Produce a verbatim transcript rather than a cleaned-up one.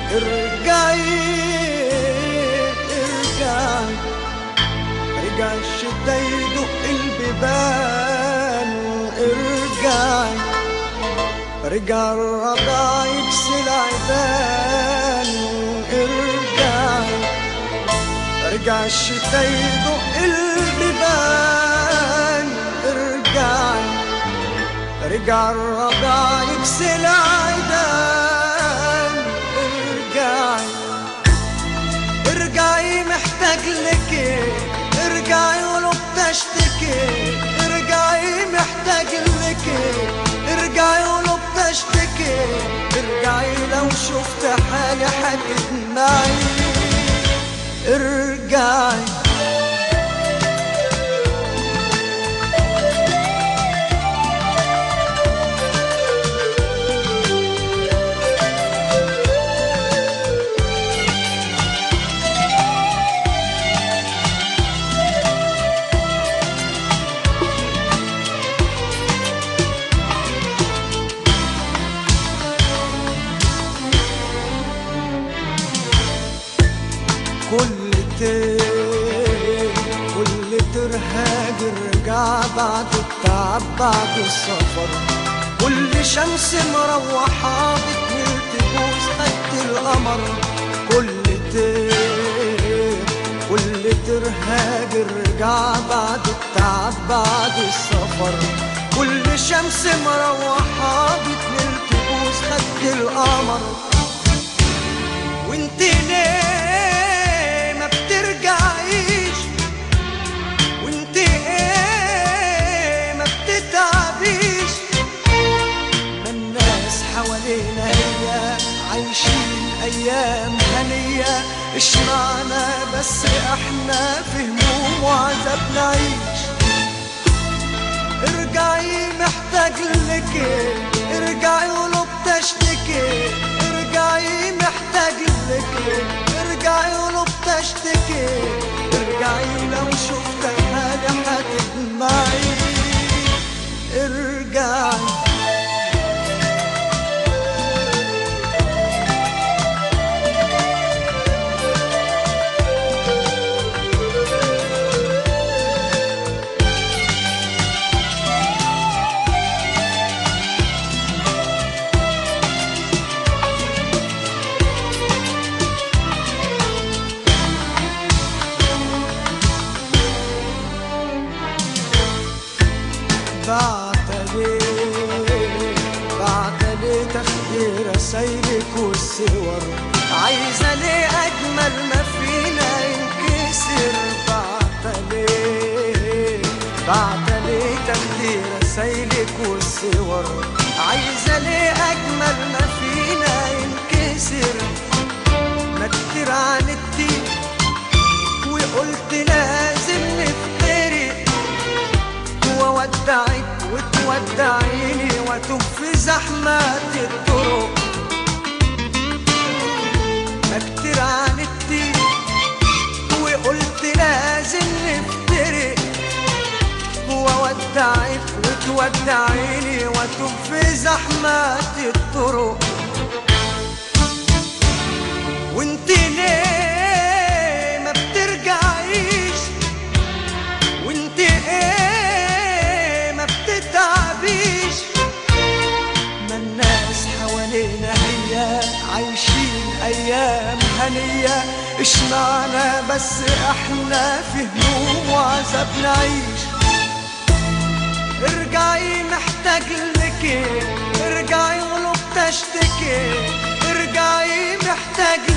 ارجعي ارجعي، رجع الشتا يدق البيبان. ارجعي، رجع الرضا يكسي العيدان. ارجعي، رجع الشتا يدق البيبان. ارجعي، رجع الرضا يكسي العيدان. ارجعي ارجعي محتاج لكي، ارجعي ولو بتشتكي. ارجعي محتاج لكي، ارجعي ولو بتشتكي. ارجعي لو شفت حالي هتدمعي. ارجعي كل تير كل ترهاج ارجع بعد التعب بعد السفر. كل شمس مروحة بتميل تبوس خد القمر. كل تير كل ترهاج ارجع بعد التعب بعد السفر. كل شمس مروحة بتميل تبوس خد القمر. وانت ليه ما بترجعيش؟ وانت ايه ما بتتعبيش؟ ما الناس حوالينا هي عايشين ايام هنية. اشمعنا بس احنا في هموم وعذاب نعيش؟ ارجعي محتاج لكي، ارجعي ولو بتشتكي. ارجعي محتاج لكي، ارجعي ولو بتشتكي. ارجعي لو شفت حالي هتدمعي. ارجعي بعتلي بعتلي تاخدي رسايلك والصور. عايزة ليه أجمل ما فينا ينكسر. بعتلي بعتلي تاخدي رسايلك والصور. عايزة ليه أجمل ما فينا ينكسر. ما كتير عاندتي وقلت لازم نفترق، وودعك وتودعيني واتوب في زحمات الطرق. ما كتير عاندتي وقلت لازم نفترق، وودعك وتودعيني واتوب في زحمات الطرق. وانت ليه ما بترجعيش؟ وانت ايه ما بتتعبيش؟ ما الناس حوالينا هي عايشين ايام هنية. اشمعنا بس احنا في هموم وعذاب نعيش؟ ارجعي محتاج لكي، ارجعي ولو بتشتكي. ارجعي محتاج